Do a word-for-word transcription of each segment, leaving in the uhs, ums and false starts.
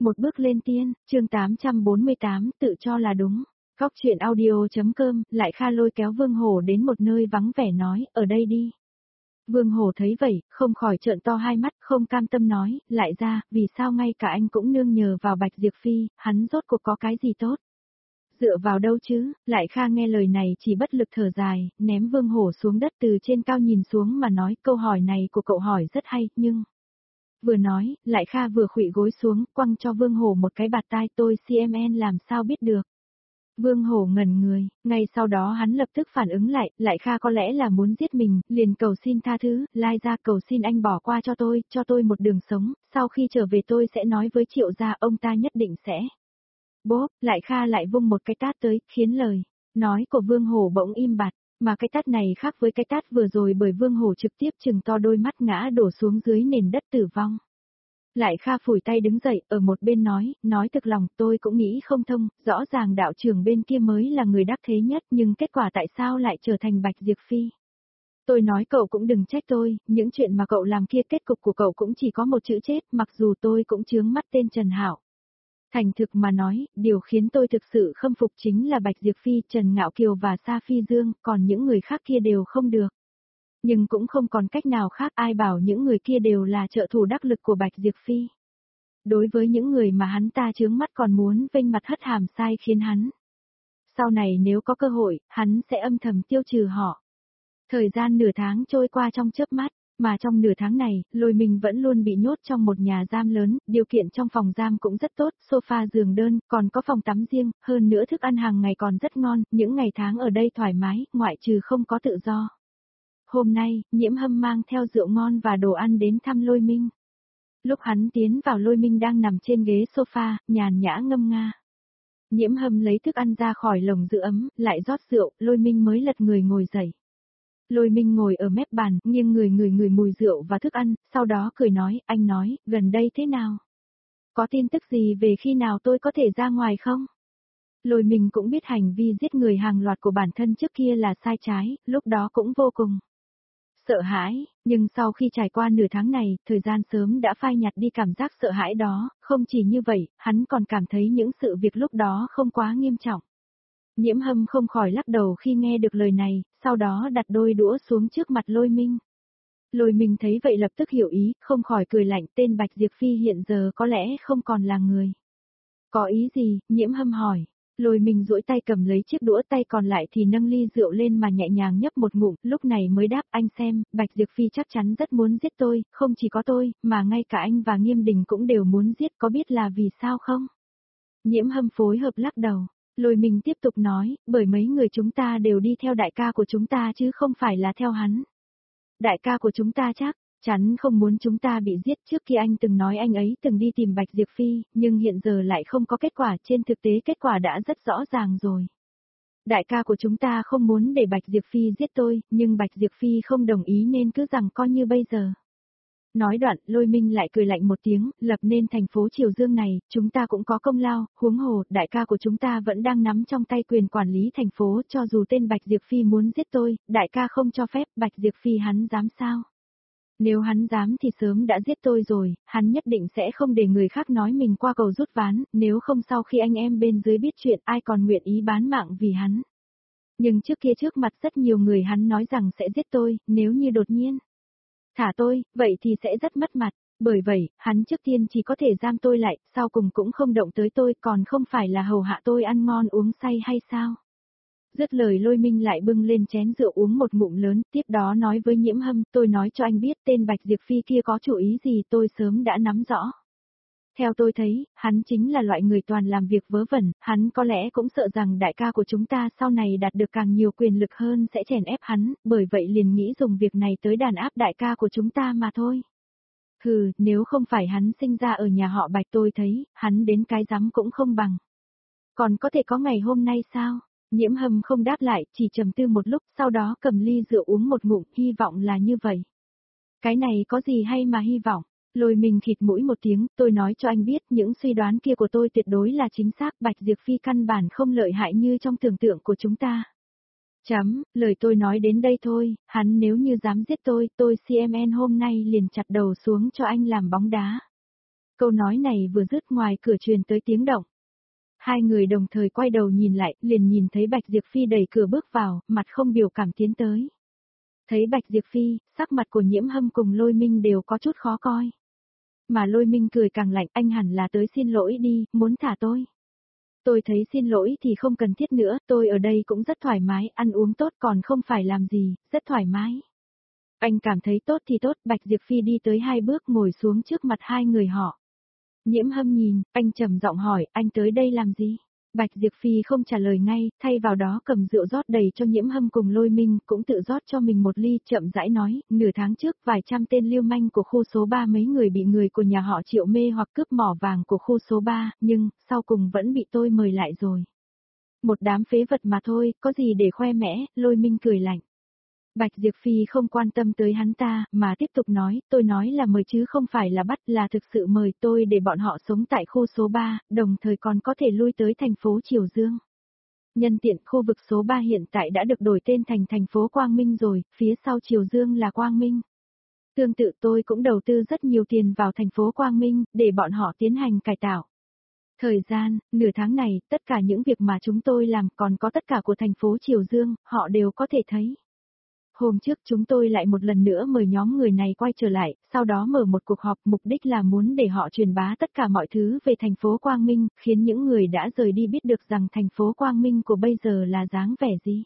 Một bước lên tiên, chương tám trăm bốn mươi tám, tự cho là đúng. Góc chuyện audio.com, lại Kha lôi kéo Vương Hổ đến một nơi vắng vẻ nói, ở đây đi. Vương Hổ thấy vậy, không khỏi trợn to hai mắt, không cam tâm nói, lại ra, vì sao ngay cả anh cũng nương nhờ vào Bạch Diệp Phi, hắn rốt cuộc có cái gì tốt. Dựa vào đâu chứ, lại Kha nghe lời này chỉ bất lực thở dài, ném Vương Hổ xuống đất từ trên cao nhìn xuống mà nói, câu hỏi này của cậu hỏi rất hay, nhưng... Vừa nói, lại Kha vừa khuỵu gối xuống, quăng cho Vương Hổ một cái bạt tai, tôi xê em en làm sao biết được. Vương Hổ ngẩn người, ngay sau đó hắn lập tức phản ứng lại, lại Kha có lẽ là muốn giết mình, liền cầu xin tha thứ, lai ra cầu xin anh bỏ qua cho tôi, cho tôi một đường sống, sau khi trở về tôi sẽ nói với Triệu gia, ông ta nhất định sẽ. Bốp, lại Kha lại vung một cái tát tới, khiến lời nói của Vương Hổ bỗng im bặt. Mà cái tát này khác với cái tát vừa rồi bởi Vương Hổ trực tiếp trừng to đôi mắt ngã đổ xuống dưới nền đất tử vong. Lại Kha phủi tay đứng dậy, ở một bên nói, nói thực lòng tôi cũng nghĩ không thông, rõ ràng đạo trưởng bên kia mới là người đắc thế nhất nhưng kết quả tại sao lại trở thành Bạch Diệp Phi. Tôi nói cậu cũng đừng trách tôi, những chuyện mà cậu làm kia kết cục của cậu cũng chỉ có một chữ chết, mặc dù tôi cũng chướng mắt tên Trần Hạo. Thành thực mà nói, điều khiến tôi thực sự khâm phục chính là Bạch Diệp Phi, Trần Ngạo Kiều và Sa Phi Dương, còn những người khác kia đều không được. Nhưng cũng không còn cách nào khác, ai bảo những người kia đều là trợ thủ đắc lực của Bạch Diệp Phi. Đối với những người mà hắn ta chướng mắt còn muốn vênh mặt hất hàm sai khiến hắn. Sau này nếu có cơ hội, hắn sẽ âm thầm tiêu trừ họ. Thời gian nửa tháng trôi qua trong chớp mắt. Mà trong nửa tháng này, Lôi Minh vẫn luôn bị nhốt trong một nhà giam lớn, điều kiện trong phòng giam cũng rất tốt, sofa giường đơn, còn có phòng tắm riêng, hơn nữa thức ăn hàng ngày còn rất ngon, những ngày tháng ở đây thoải mái, ngoại trừ không có tự do. Hôm nay, Nhiễm Hâm mang theo rượu ngon và đồ ăn đến thăm Lôi Minh. Lúc hắn tiến vào, Lôi Minh đang nằm trên ghế sofa, nhàn nhã ngâm nga. Nhiễm Hâm lấy thức ăn ra khỏi lồng giữ ấm, lại rót rượu, Lôi Minh mới lật người ngồi dậy. Lôi Minh ngồi ở mép bàn, nghiêng người người người mùi rượu và thức ăn, sau đó cười nói, anh nói, gần đây thế nào? Có tin tức gì về khi nào tôi có thể ra ngoài không? Lôi Minh cũng biết hành vi giết người hàng loạt của bản thân trước kia là sai trái, lúc đó cũng vô cùng sợ hãi, nhưng sau khi trải qua nửa tháng này, thời gian sớm đã phai nhạt đi cảm giác sợ hãi đó, không chỉ như vậy, hắn còn cảm thấy những sự việc lúc đó không quá nghiêm trọng. Nhiễm Hâm không khỏi lắc đầu khi nghe được lời này, sau đó đặt đôi đũa xuống trước mặt Lôi Minh. Lôi Minh thấy vậy lập tức hiểu ý, không khỏi cười lạnh, tên Bạch Diệp Phi hiện giờ có lẽ không còn là người. Có ý gì? Nhiễm Hâm hỏi. Lôi Minh duỗi tay cầm lấy chiếc đũa, tay còn lại thì nâng ly rượu lên mà nhẹ nhàng nhấp một ngụm, lúc này mới đáp, anh xem, Bạch Diệp Phi chắc chắn rất muốn giết tôi, không chỉ có tôi, mà ngay cả anh và Nghiêm Đình cũng đều muốn giết, có biết là vì sao không? Nhiễm Hâm phối hợp lắc đầu. Lôi Minh tiếp tục nói, bởi mấy người chúng ta đều đi theo đại ca của chúng ta chứ không phải là theo hắn. Đại ca của chúng ta chắc chắn không muốn chúng ta bị giết, trước khi anh từng nói anh ấy từng đi tìm Bạch Diệp Phi, nhưng hiện giờ lại không có kết quả, trên thực tế kết quả đã rất rõ ràng rồi. Đại ca của chúng ta không muốn để Bạch Diệp Phi giết tôi, nhưng Bạch Diệp Phi không đồng ý nên cứ rằng coi như bây giờ. Nói đoạn, Lôi Minh lại cười lạnh một tiếng, lập nên thành phố Triều Dương này, chúng ta cũng có công lao, huống hồ, đại ca của chúng ta vẫn đang nắm trong tay quyền quản lý thành phố, cho dù tên Bạch Diệp Phi muốn giết tôi, đại ca không cho phép, Bạch Diệp Phi hắn dám sao? Nếu hắn dám thì sớm đã giết tôi rồi, hắn nhất định sẽ không để người khác nói mình qua cầu rút ván, nếu không sau khi anh em bên dưới biết chuyện ai còn nguyện ý bán mạng vì hắn. Nhưng trước kia trước mặt rất nhiều người hắn nói rằng sẽ giết tôi, nếu như đột nhiên thả tôi, vậy thì sẽ rất mất mặt, bởi vậy, hắn trước tiên chỉ có thể giam tôi lại, sau cùng cũng không động tới tôi, còn không phải là hầu hạ tôi ăn ngon uống say hay sao? Dứt lời, Lôi Minh lại bưng lên chén rượu uống một ngụm lớn, tiếp đó nói với Nhiễm Hâm, tôi nói cho anh biết tên Bạch Diệp Phi kia có chủ ý gì tôi sớm đã nắm rõ. Theo tôi thấy, hắn chính là loại người toàn làm việc vớ vẩn, hắn có lẽ cũng sợ rằng đại ca của chúng ta sau này đạt được càng nhiều quyền lực hơn sẽ chèn ép hắn, bởi vậy liền nghĩ dùng việc này tới đàn áp đại ca của chúng ta mà thôi. Hừ, nếu không phải hắn sinh ra ở nhà họ Bạch tôi thấy, hắn đến cái rắm cũng không bằng. Còn có thể có ngày hôm nay sao? Nhiễm Hâm không đáp lại, chỉ trầm tư một lúc, sau đó cầm ly rượu uống một ngụm, hy vọng là như vậy. Cái này có gì hay mà hy vọng? Lôi Minh khịt mũi một tiếng, tôi nói cho anh biết, những suy đoán kia của tôi tuyệt đối là chính xác, Bạch Diệp Phi căn bản không lợi hại như trong tưởng tượng của chúng ta. Chấm, lời tôi nói đến đây thôi, hắn nếu như dám giết tôi, tôi xê em en hôm nay liền chặt đầu xuống cho anh làm bóng đá. Câu nói này vừa dứt ngoài cửa truyền tới tiếng động. Hai người đồng thời quay đầu nhìn lại, liền nhìn thấy Bạch Diệp Phi đẩy cửa bước vào, mặt không biểu cảm tiến tới. Thấy Bạch Diệp Phi, sắc mặt của Nhiễm Hâm cùng Lôi Minh đều có chút khó coi. Mà Lôi Minh cười càng lạnh, anh hẳn là tới xin lỗi đi, muốn thả tôi. Tôi thấy xin lỗi thì không cần thiết nữa, tôi ở đây cũng rất thoải mái, ăn uống tốt còn không phải làm gì, rất thoải mái. Anh cảm thấy tốt thì tốt, Bạch Diệp Phi đi tới hai bước ngồi xuống trước mặt hai người họ. Nhiễm Hâm nhìn, anh trầm giọng hỏi, anh tới đây làm gì? Bạch Diệp Phi không trả lời ngay, thay vào đó cầm rượu rót đầy cho Nhiễm Hâm cùng Lôi Minh, cũng tự rót cho mình một ly, chậm rãi nói, nửa tháng trước vài trăm tên lưu manh của khu số ba mấy người bị người của nhà họ Triệu mê hoặc cướp mỏ vàng của khu số ba, nhưng, sau cùng vẫn bị tôi mời lại rồi. Một đám phế vật mà thôi, có gì để khoe mẽ, Lôi Minh cười lạnh. Bạch Diệp Phi không quan tâm tới hắn ta, mà tiếp tục nói, tôi nói là mời chứ không phải là bắt, là thực sự mời tôi để bọn họ sống tại khu số ba, đồng thời còn có thể lui tới thành phố Triều Dương. Nhân tiện khu vực số ba hiện tại đã được đổi tên thành thành phố Quang Minh rồi, phía sau Triều Dương là Quang Minh. Tương tự tôi cũng đầu tư rất nhiều tiền vào thành phố Quang Minh, để bọn họ tiến hành cải tạo. Thời gian, nửa tháng này, tất cả những việc mà chúng tôi làm còn có tất cả của thành phố Triều Dương, họ đều có thể thấy. Hôm trước chúng tôi lại một lần nữa mời nhóm người này quay trở lại, sau đó mở một cuộc họp, mục đích là muốn để họ truyền bá tất cả mọi thứ về thành phố Quang Minh, khiến những người đã rời đi biết được rằng thành phố Quang Minh của bây giờ là dáng vẻ gì.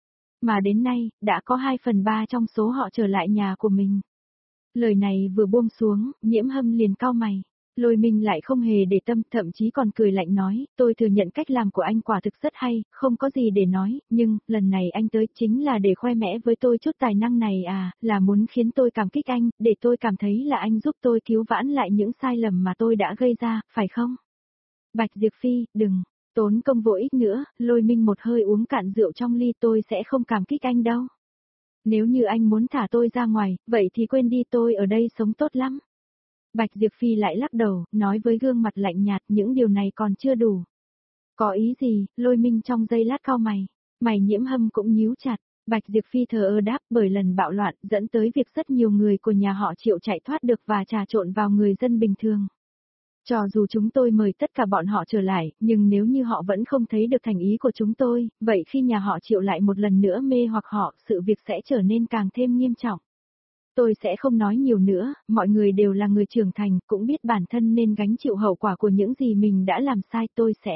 Mà đến nay, đã có hai phần ba trong số họ trở lại nhà của mình. Lời này vừa buông xuống, Nhiễm Hâm liền cau mày. Lôi Minh lại không hề để tâm, thậm chí còn cười lạnh nói, tôi thừa nhận cách làm của anh quả thực rất hay, không có gì để nói, nhưng, lần này anh tới chính là để khoe mẽ với tôi chút tài năng này à, là muốn khiến tôi cảm kích anh, để tôi cảm thấy là anh giúp tôi cứu vãn lại những sai lầm mà tôi đã gây ra, phải không? Bạch Diệp Phi, đừng, tốn công vô ích nữa, Lôi Minh một hơi uống cạn rượu trong ly, tôi sẽ không cảm kích anh đâu. Nếu như anh muốn thả tôi ra ngoài, vậy thì quên đi, tôi ở đây sống tốt lắm. Bạch Diệp Phi lại lắc đầu, nói với gương mặt lạnh nhạt, những điều này còn chưa đủ. Có ý gì? Lôi Minh trong giây lát cau mày, mày Nhiễm Hâm cũng nhíu chặt. Bạch Diệp Phi thờ ơ đáp, bởi lần bạo loạn dẫn tới việc rất nhiều người của nhà họ Triệu chạy thoát được và trà trộn vào người dân bình thường. Cho dù chúng tôi mời tất cả bọn họ trở lại, nhưng nếu như họ vẫn không thấy được thành ý của chúng tôi, vậy khi nhà họ Triệu lại một lần nữa mê hoặc họ, sự việc sẽ trở nên càng thêm nghiêm trọng. Tôi sẽ không nói nhiều nữa, mọi người đều là người trưởng thành, cũng biết bản thân nên gánh chịu hậu quả của những gì mình đã làm sai, tôi sẽ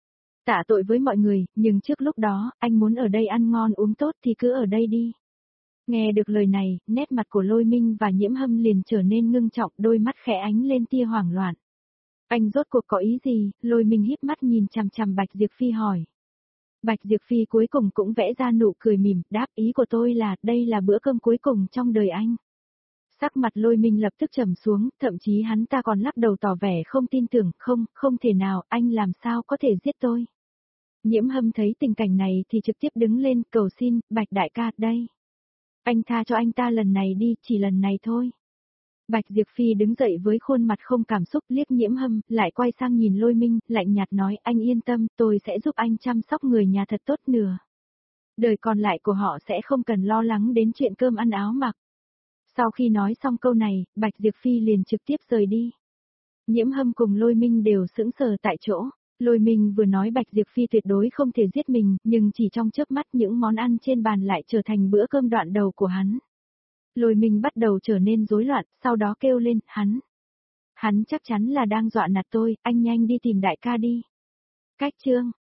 tạ tội với mọi người, nhưng trước lúc đó, anh muốn ở đây ăn ngon uống tốt thì cứ ở đây đi. Nghe được lời này, nét mặt của Lôi Minh và Nhiễm Hâm liền trở nên ngưng trọng, đôi mắt khẽ ánh lên tia hoảng loạn. Anh rốt cuộc có ý gì? Lôi Minh híp mắt nhìn chằm chằm Bạch Diệp Phi hỏi. Bạch Diệp Phi cuối cùng cũng vẽ ra nụ cười mỉm, đáp, ý của tôi là, đây là bữa cơm cuối cùng trong đời anh. Sắc mặt Lôi Minh lập tức trầm xuống, thậm chí hắn ta còn lắc đầu tỏ vẻ không tin tưởng, không, không thể nào, anh làm sao có thể giết tôi. Nhiễm Hâm thấy tình cảnh này thì trực tiếp đứng lên, cầu xin, Bạch đại ca, đây. Anh tha cho anh ta lần này đi, chỉ lần này thôi. Bạch Diệp Phi đứng dậy với khuôn mặt không cảm xúc, liếc Nhiễm Hâm, lại quay sang nhìn Lôi Minh, lạnh nhạt nói, anh yên tâm, tôi sẽ giúp anh chăm sóc người nhà thật tốt nửa. Đời còn lại của họ sẽ không cần lo lắng đến chuyện cơm ăn áo mặc. Sau khi nói xong câu này, Bạch Diệp Phi liền trực tiếp rời đi. Nhiễm Hâm cùng Lôi Minh đều sững sờ tại chỗ. Lôi Minh vừa nói Bạch Diệp Phi tuyệt đối không thể giết mình, nhưng chỉ trong chớp mắt những món ăn trên bàn lại trở thành bữa cơm đoạn đầu của hắn. Lôi Minh bắt đầu trở nên rối loạn, sau đó kêu lên, hắn. Hắn chắc chắn là đang dọa nạt tôi, anh nhanh đi tìm đại ca đi. Cách chương